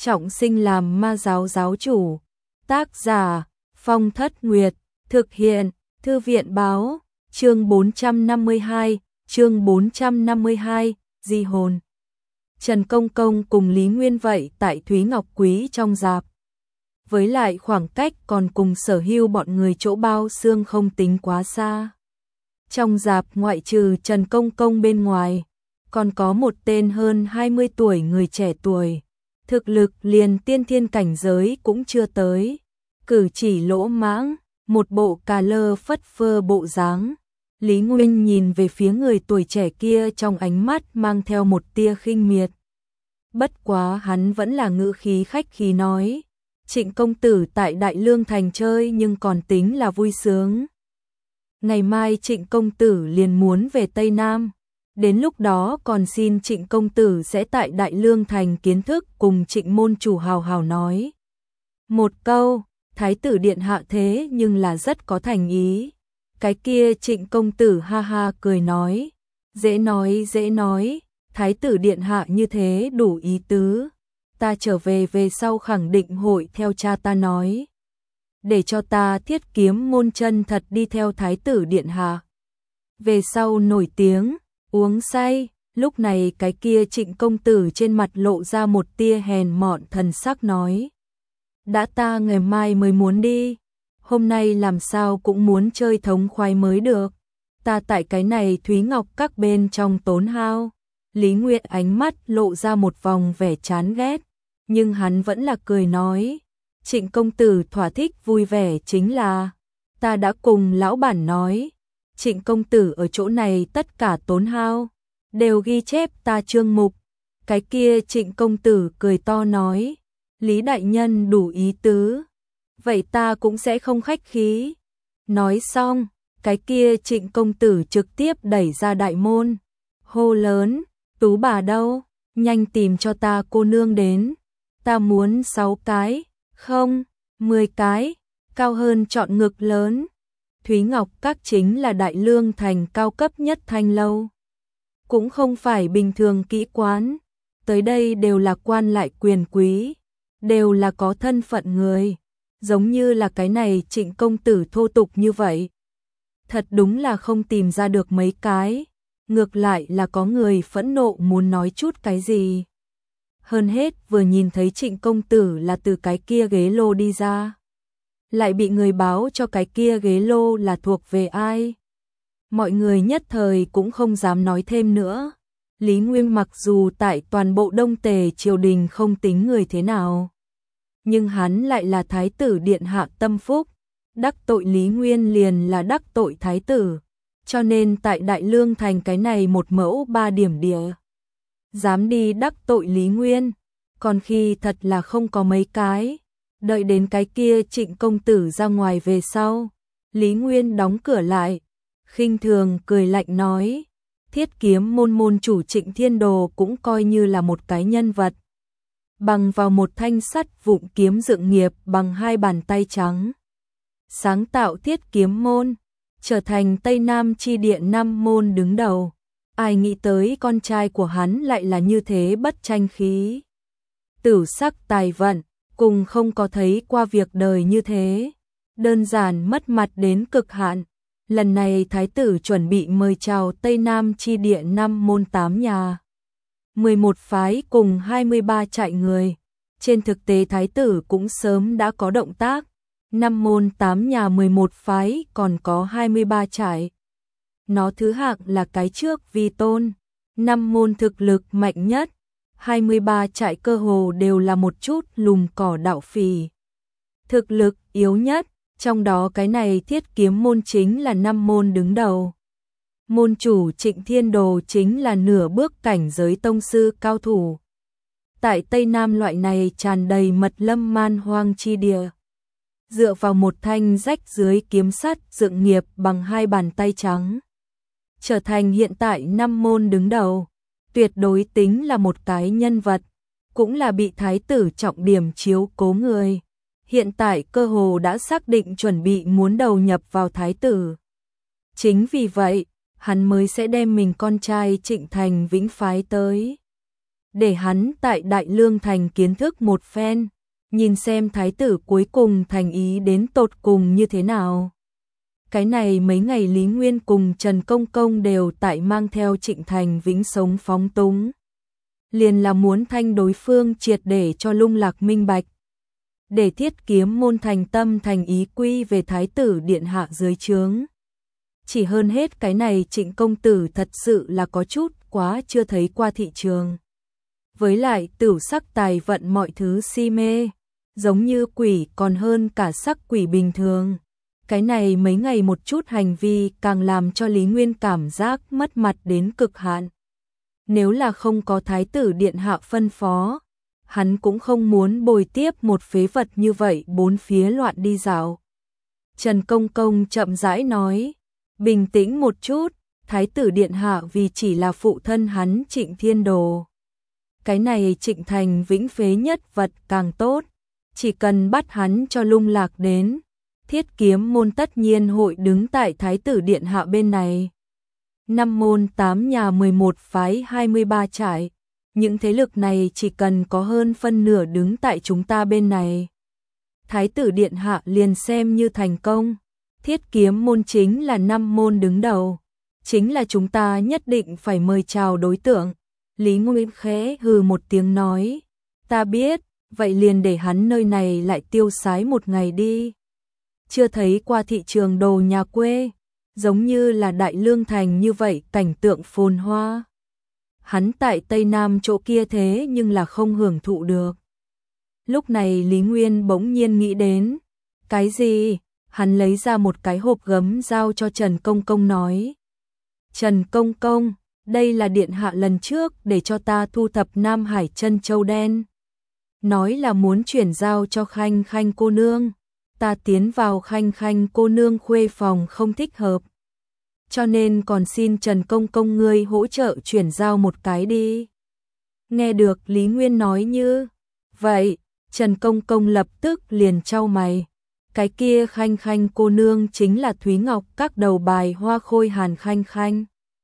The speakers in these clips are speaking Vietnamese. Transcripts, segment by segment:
trọng sinh làm ma giáo giáo chủ. Tác giả Phong Thất Nguyệt, thực hiện Thư viện báo, chương 452, di hồn. Trần Công Công cùng Lý Nguyên vậy tại Thúy Ngọc Quý trong rạp. Với lại khoảng cách còn cùng Sở Hưu bọn người chỗ bao xương không tính quá xa. Trong rạp ngoại trừ Trần Công Công bên ngoài, còn có một tên hơn 20 tuổi người trẻ tuổi, thực lực liền tiên thiên cảnh giới cũng chưa tới, cử chỉ lỗ mãng, một bộ cà lơ phất phơ bộ dáng. Lý Nguyên nhìn về phía người tuổi trẻ kia trong ánh mắt mang theo một tia khinh miệt. Bất quá hắn vẫn là ngữ khí khách khí nói, Trịnh công tử tại Đại Lương Thành chơi nhưng còn tính là vui sướng. Ngày mai Trịnh công tử liền muốn về Tây Nam, đến lúc đó còn xin Trịnh công tử sẽ tại Đại Lương Thành kiến thức cùng Trịnh môn chủ hào hào nói. Một câu, Thái tử điện hạ thế nhưng là rất có thành ý. Cái kia Trịnh công tử ha ha cười nói, dễ nói, Thái tử điện hạ như thế đủ ý tứ. Ta trở về sau khẳng định hội theo cha ta nói, để cho ta Thiết Kiếm môn chân thật đi theo Thái tử điện hạ. Về sau nổi tiếng, uống say, lúc này cái kia Trịnh công tử trên mặt lộ ra một tia hèn mọn thần sắc nói, đã ta ngày mai mới muốn đi, hôm nay làm sao cũng muốn chơi thống khoái mới được. Ta tại cái này Thúy Ngọc các bên trong tốn hao. Lý Nguyệt ánh mắt lộ ra một vòng vẻ chán ghét, nhưng hắn vẫn là cười nói, Trịnh công tử thỏa thích vui vẻ chính là, ta đã cùng lão bản nói, Trịnh công tử ở chỗ này tất cả tốn hao, đều ghi chép ta chương mục. Cái kia Trịnh công tử cười to nói, Lý đại nhân đủ ý tứ, vậy ta cũng sẽ không khách khí. Nói xong, cái kia Trịnh công tử trực tiếp đẩy ra đại môn, hô lớn, Tú bà đâu, nhanh tìm cho ta cô nương đến, ta muốn 6 cái, không, 10 cái, cao hơn chọn ngực lớn. Thúy Ngọc các chính là Đại Lương Thành cao cấp nhất thanh lâu, cũng không phải bình thường kỹ quán, tới đây đều là quan lại quyền quý, đều là có thân phận người, giống như là cái này Trịnh công tử thô tục như vậy. Thật đúng là không tìm ra được mấy cái, ngược lại là có người phẫn nộ muốn nói chút cái gì. Hơn hết vừa nhìn thấy Trịnh công tử là từ cái kia ghế lô đi ra, lại bị người báo cho cái kia ghế lô là thuộc về ai. Mọi người nhất thời cũng không dám nói thêm nữa. Lý Nguyên mặc dù tại toàn bộ Đông Tề triều đình không tính người thế nào, nhưng hắn lại là Thái tử điện hạ tâm phúc, đắc tội Lý Nguyên liền là đắc tội Thái tử, cho nên tại Đại Lương Thành cái này một mẫu 3 điểm địa, dám đi đắc tội Lý Nguyên, còn khi thật là không có mấy cái. Đợi đến cái kia Trịnh công tử ra ngoài về sau, Lý Nguyên đóng cửa lại, khinh thường cười lạnh nói, Thiết Kiếm môn môn chủ Trịnh Thiên Đồ cũng coi như là một cái nhân vật. Bằng vào một thanh sắt vụn kiếm dựng nghiệp bằng 2 bàn tay trắng, sáng tạo Thiết Kiếm môn, trở thành Tây Nam chi địa 5 môn đứng đầu. Ai nghĩ tới con trai của hắn lại là như thế bất tranh khí, tử sắc tài vận, cùng không có thấy qua việc đời như thế, đơn giản mất mặt đến cực hạn. Lần này Thái tử chuẩn bị mời chào Tây Nam chi địa 5 môn 8 nhà, 11 phái cùng 23 trại người. Trên thực tế Thái tử cũng sớm đã có động tác, 5 môn 8 nhà 11 phái còn có 23 trại. Nó thứ hạng là cái trước vi tôn, 5 môn thực lực mạnh nhất, 23 trại cơ hồ đều là một chút lùm cỏ đạo phỉ. Thực lực yếu nhất, trong đó cái này Thiết Kiếm môn chính là 5 môn đứng đầu. Môn chủ Trịnh Thiên Đồ chính là nửa bước cảnh giới tông sư cao thủ. Tại Tây Nam loại này tràn đầy mật lâm man hoang chi địa, dựa vào một thanh rách dưới kiếm sắt dựng nghiệp bằng 2 bàn tay trắng, trở thành hiện tại 5 môn đứng đầu, tuyệt đối tính là một cái nhân vật, cũng là bị Thái tử trọng điểm chiếu cố người. Hiện tại cơ hồ đã xác định chuẩn bị muốn đầu nhập vào Thái tử. Chính vì vậy, hắn mới sẽ đem mình con trai Trịnh Thành Vĩnh phái tới. để hắn tại Đại Lương Thành kiến thức một phen, nhìn xem thái tử cuối cùng thành ý đến tột cùng như thế nào. Cái này mấy ngày Lý Nguyên cùng Trần Công Công đều tại mang theo Trịnh Thành Vĩnh sống phóng túng. Liền là muốn thanh đối phương triệt để cho lung lạc minh bạch. Để Thiết Kiếm môn thành tâm thành ý quy về thái tử điện hạ dưới trướng. Chỉ hơn hết cái này Trịnh công tử thật sự là có chút quá chưa thấy qua thị trường. Với lại tửu sắc tài vận mọi thứ si mê, giống như quỷ còn hơn cả sắc quỷ bình thường. Cái này mấy ngày một chút hành vi càng làm cho Lý Nguyên cảm giác mất mặt đến cực hạn. Nếu là không có thái tử điện hạ phân phó, hắn cũng không muốn bồi tiếp một phế vật như vậy bốn phía loạn đi dạo. Trần Công Công chậm rãi nói, bình tĩnh một chút, thái tử điện hạ vì chỉ là phụ thân hắn Trịnh Thiên Đồ. Cái này Trịnh Thành Vĩnh phế nhất vật càng tốt, chỉ cần bắt hắn cho lung lạc đến, Thiết Kiếm môn tất nhiên hội đứng tại thái tử điện hạ bên này. 5 môn 8 nhà 11 phái 23 trại, những thế lực này chỉ cần có hơn phân nửa đứng tại chúng ta bên này. Thái tử điện hạ liền xem như thành công, Thiết Kiếm môn chính là 5 môn đứng đầu, chính là chúng ta nhất định phải mời chào đối tượng. Lý Nguyên khẽ hừ một tiếng nói, ta biết, vậy liền để hắn nơi này lại tiêu sái một ngày đi. Chưa thấy qua thị trường đồ nhà quê, giống như là Đại Lương Thành như vậy cảnh tượng phồn hoa. Hắn tại Tây Nam chỗ kia thế nhưng là không hưởng thụ được. Lúc này Lý Nguyên bỗng nhiên nghĩ đến, cái gì? Hắn lấy ra một cái hộp gấm giao cho Trần Công Công nói. Trần Công Công, đây là điện hạ lần trước để cho ta thu thập Nam Hải Trân Châu Đen. Nói là muốn chuyển giao cho Khanh Khanh cô nương. Ta tiến vào Khanh Khanh cô nương khuê phòng không thích hợp. Cho nên còn xin Trần Công Công ngươi hỗ trợ chuyển giao một cái đi. Nghe được Lý Nguyên nói như vậy, Trần Công Công lập tức liền chau mày. Cái kia Khanh Khanh cô nương chính là Thúy Ngọc các đầu bài Hoa Khôi Hàn Khanh Khanh.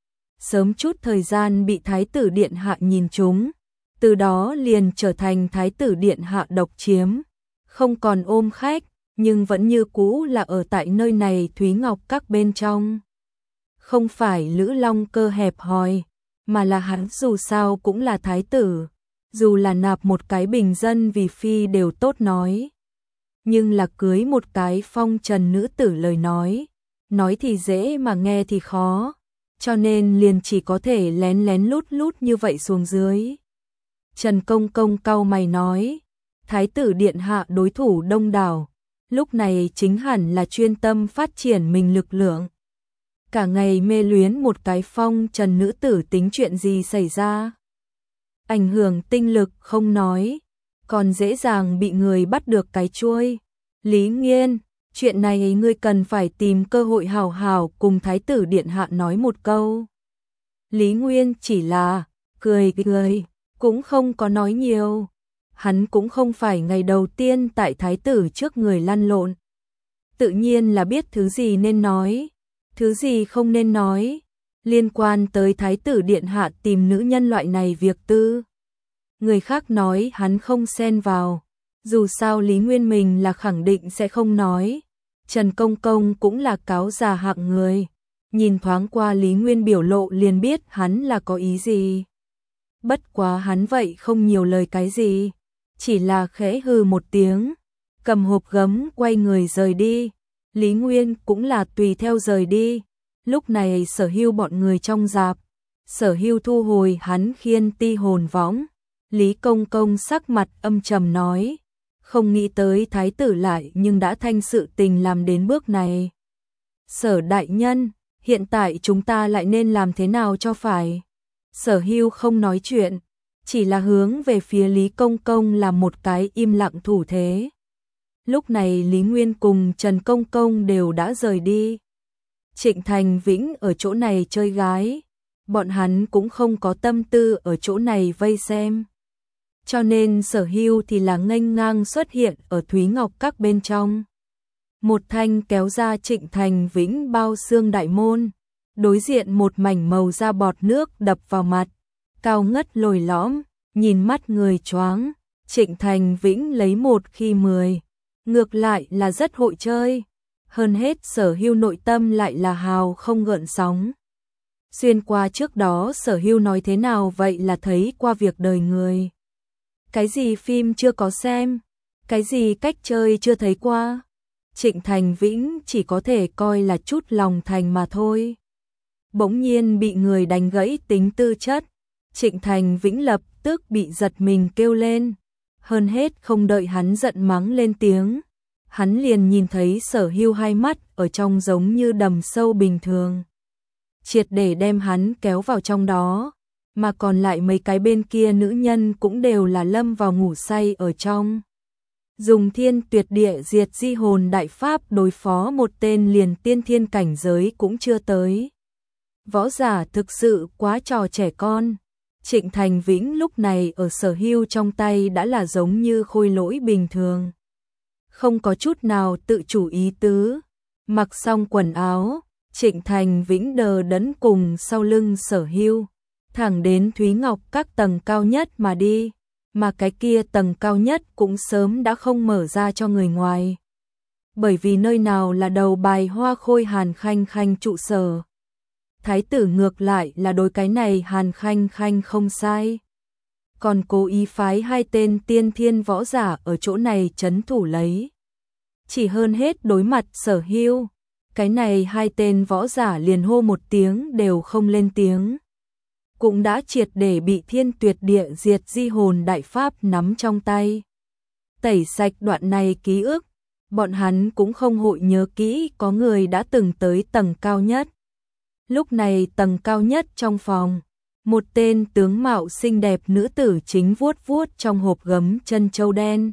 Sớm chút thời gian bị thái tử điện hạ nhìn trúng, từ đó liền trở thành thái tử điện hạ độc chiếm, không còn ôm khách, nhưng vẫn như cũ là ở tại nơi này Thúy Ngọc các bên trong. Không phải Lữ Long Cơ hẹp hòi, mà là hắn dù sao cũng là thái tử, dù là nạp một cái bình dân vì phi đều tốt nói. Nhưng là cưới một cái phong trần nữ tử lời nói thì dễ mà nghe thì khó, cho nên liền chỉ có thể lén lén lút lút như vậy xuống dưới. Trần Công Công cau mày nói, thái tử điện hạ đối thủ đông đảo, lúc này chính hẳn là chuyên tâm phát triển mình lực lượng. Cả ngày mê luyến một cái phong trần nữ tử tính chuyện gì xảy ra. Ảnh hưởng tinh lực không nói, còn dễ dàng bị người bắt được cái chuôi. Lý Nghiên, chuyện này ngươi cần phải tìm cơ hội hào hào cùng thái tử điện hạ nói một câu. Lý Nguyên chỉ là cười cười, cũng không có nói nhiều. Hắn cũng không phải ngày đầu tiên tại thái tử trước người lăn lộn. Tự nhiên là biết thứ gì nên nói, thứ gì không nên nói, liên quan tới thái tử điện hạ tìm nữ nhân loại này việc tư. Người khác nói hắn không xen vào, dù sao Lý Nguyên mình là khẳng định sẽ không nói. Trần Công Công cũng là cáo già hạng người, nhìn thoáng qua Lý Nguyên biểu lộ liền biết hắn là có ý gì. Bất quá hắn vậy không nhiều lời cái gì, chỉ là khẽ hừ một tiếng, cầm hộp gấm quay người rời đi. Lý Nguyên cũng là tùy theo rời đi. Lúc này Sở Hưu bọn người trong rạp, Sở Hưu thu hồi hắn khiên ti hồn võng. Lý Công Công sắc mặt âm trầm nói, không nghĩ tới thái tử lại nhưng đã thanh sự tình làm đến bước này. Sở đại nhân, hiện tại chúng ta lại nên làm thế nào cho phải? Sở Hưu không nói chuyện, chỉ là hướng về phía Lý Công Công làm một cái im lặng thủ thế. Lúc này Lý Nguyên cùng Trần Công Công đều đã rời đi. Trịnh Thành Vĩnh ở chỗ này chơi gái, bọn hắn cũng không có tâm tư ở chỗ này vây xem. Cho nên Sở Hưu thì là nghênh ngang xuất hiện ở Thúy Ngọc các bên trong. Một thanh kéo ra Trịnh Thành Vĩnh bao xương đại môn, đối diện một mảnh màu da bọt nước đập vào mặt, cao ngất lồi lõm, nhìn mắt người choáng, Trịnh Thành Vĩnh lấy 1 khi 10, ngược lại là rất hội chơi, hơn hết Sở Hưu nội tâm lại là hào không gợn sóng. Xuyên qua trước đó Sở Hưu nói thế nào vậy là thấy qua việc đời người. Cái gì phim chưa có xem, cái gì cách chơi chưa thấy qua, Trịnh Thành Vĩnh chỉ có thể coi là chút lòng thành mà thôi. Bỗng nhiên bị người đánh gãy tính tư chất, Trịnh Thành Vĩnh lập tức bị giật mình kêu lên, hơn hết không đợi hắn giận mắng lên tiếng, hắn liền nhìn thấy Sở Hưu hai mắt ở trong giống như đầm sâu bình thường, triệt để đem hắn kéo vào trong đó, mà còn lại mấy cái bên kia nữ nhân cũng đều là lâm vào ngủ say ở trong. Dùng thiên tuyệt địa diệt di hồn đại pháp đối phó một tên liền tiên thiên cảnh giới cũng chưa tới. Võ giả thực sự quá trò trẻ con. Trịnh Thành Vĩnh lúc này ở Sở Hưu trong tay đã là giống như khôi lỗi bình thường. Không có chút nào tự chủ ý tứ. Mặc xong quần áo, Trịnh Thành Vĩnh đờ đẫn cùng sau lưng Sở Hưu, thẳng đến Thúy Ngọc các tầng cao nhất mà đi, mà cái kia tầng cao nhất cũng sớm đã không mở ra cho người ngoài. Bởi vì nơi nào là đầu bài Hoa Khôi Hàn Khanh Khanh trụ sở. Thái tử ngược lại là đối cái này Hàn Khanh Khanh không sai. Còn cố ý phái 2 tên tiên thiên võ giả ở chỗ này trấn thủ lấy. Chỉ hơn hết đối mặt Sở Hưu, cái này 2 tên võ giả liền hô một tiếng đều không lên tiếng. Cũng đã triệt để bị thiên tuyệt địa diệt di hồn đại pháp nắm trong tay. Tẩy sạch đoạn này ký ức, bọn hắn cũng không hội nhớ kỹ có người đã từng tới tầng cao nhất. Lúc này tầng cao nhất trong phòng, một tên tướng mạo xinh đẹp nữ tử chính vuốt vuốt trong hộp gấm chân châu đen.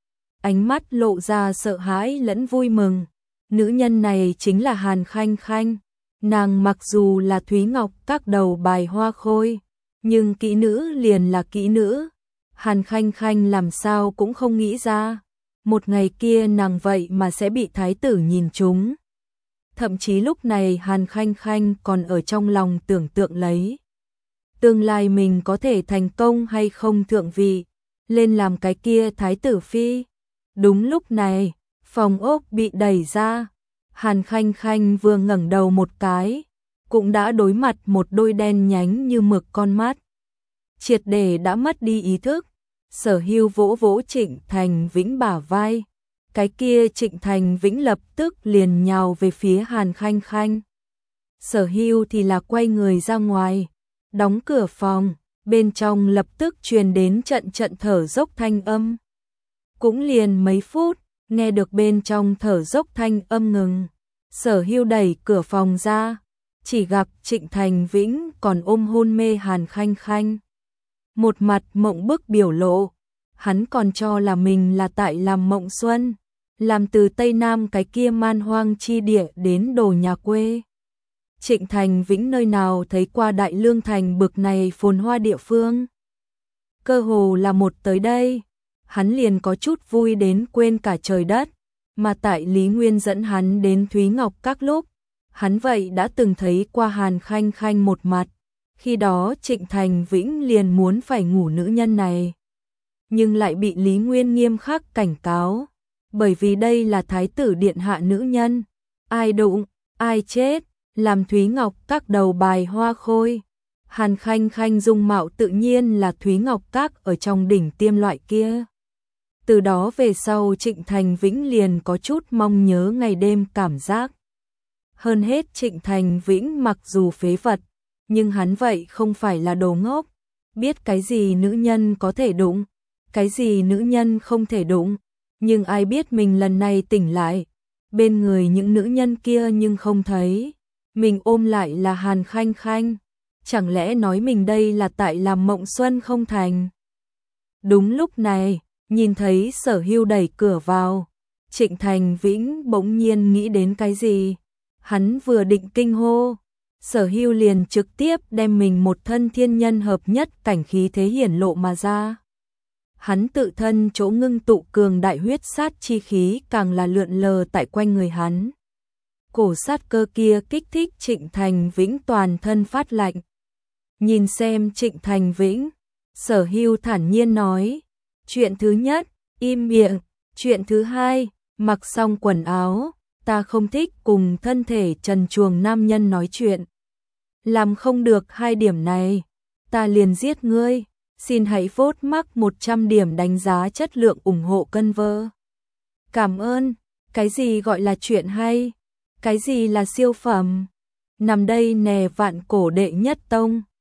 Ánh mắt lộ ra sợ hãi lẫn vui mừng. Nữ nhân này chính là Hàn Khanh Khanh. Nàng mặc dù là Thúy Ngọc các đầu bài Hoa Khôi, nhưng kỹ nữ liền là kỹ nữ. Hàn Khanh Khanh làm sao cũng không nghĩ ra, một ngày kia nàng vậy mà sẽ bị thái tử nhìn trúng. Thậm chí lúc này Hàn Khanh Khanh còn ở trong lòng tưởng tượng lấy. Tương lai mình có thể thành công hay không thượng vị, lên làm cái kia thái tử phi. Đúng lúc này, phòng ốc bị đẩy ra. Hàn Khanh Khanh vừa ngẩng đầu một cái, cũng đã đối mặt một đôi đen nhánh như mực con mắt. Triệt để đã mất đi ý thức. Sở Hưu vỗ vỗ Trịnh Thành Vĩnh bả vai. Cái kia Trịnh Thành Vĩnh lập tức liền nhào về phía Hàn Khanh Khanh. Sở Hưu thì là quay người ra ngoài, đóng cửa phòng, bên trong lập tức truyền đến trận trận thở dốc thanh âm. Cũng liền mấy phút, nghe được bên trong thở dốc thanh âm ngừng. Sở Hưu đẩy cửa phòng ra, chỉ gặp Trịnh Thành Vĩnh còn ôm hôn mê Hàn Khanh Khanh. Một mặt mộng bức biểu lộ, hắn còn cho là mình là tại làm mộng xuân, làm từ Tây Nam cái kia man hoang chi địa đến đồ nhà quê. Trịnh Thành Vĩnh nơi nào thấy qua Đại Lương Thành bực này phồn hoa địa phương. Cơ hồ là một tới đây, hắn liền có chút vui đến quên cả trời đất, mà tại Lý Nguyên dẫn hắn đến Thúy Ngọc các lúc, hắn vậy đã từng thấy qua Hàn Khanh Khanh một mặt, khi đó Trịnh Thành Vĩnh liền muốn phải ngủ nữ nhân này, nhưng lại bị Lý Nguyên nghiêm khắc cảnh cáo, bởi vì đây là thái tử điện hạ nữ nhân, ai đụng, ai chết, làm Thúy Ngọc các đầu bài Hoa Khôi. Hàn Khanh Khanh dung mạo tự nhiên là Thúy Ngọc các ở trong đỉnh tiêm loại kia. Từ đó về sau Trịnh Thành Vĩnh liền có chút mong nhớ ngày đêm cảm giác. Hơn hết Trịnh Thành Vĩnh mặc dù phế vật, nhưng hắn vậy không phải là đồ ngốc, biết cái gì nữ nhân có thể đụng, cái gì nữ nhân không thể đụng, nhưng ai biết mình lần này tỉnh lại, bên người những nữ nhân kia nhưng không thấy, mình ôm lại là Hàn Khanh Khanh, chẳng lẽ nói mình đây là tại làm mộng xuân không thành. Đúng lúc này, nhìn thấy Sở Hưu đẩy cửa vào, Trịnh Thành Vĩnh bỗng nhiên nghĩ đến cái gì, hắn vừa định kinh hô, Sở Hưu liền trực tiếp đem mình một thân thiên nhân hợp nhất cảnh khí thế hiển lộ mà ra. Hắn tự thân chỗ ngưng tụ cường đại huyết sát chi khí càng là lượn lờ tại quanh người hắn. Cổ sát cơ kia kích thích Trịnh Thành Vĩnh toàn thân phát lạnh. Nhìn xem Trịnh Thành Vĩnh, Sở Hưu thản nhiên nói. Chuyện thứ nhất, im miệng. Chuyện thứ hai, mặc xong quần áo, ta không thích cùng thân thể trần truồng nam nhân nói chuyện. Làm không được hai điểm này, ta liền giết ngươi. Xin hãy vote mắc 100 điểm đánh giá chất lượng ủng hộ cân vơ. Cảm ơn. Cái gì gọi là chuyện hay? Cái gì là siêu phẩm? Nằm đây nè vạn cổ đệ nhất tông.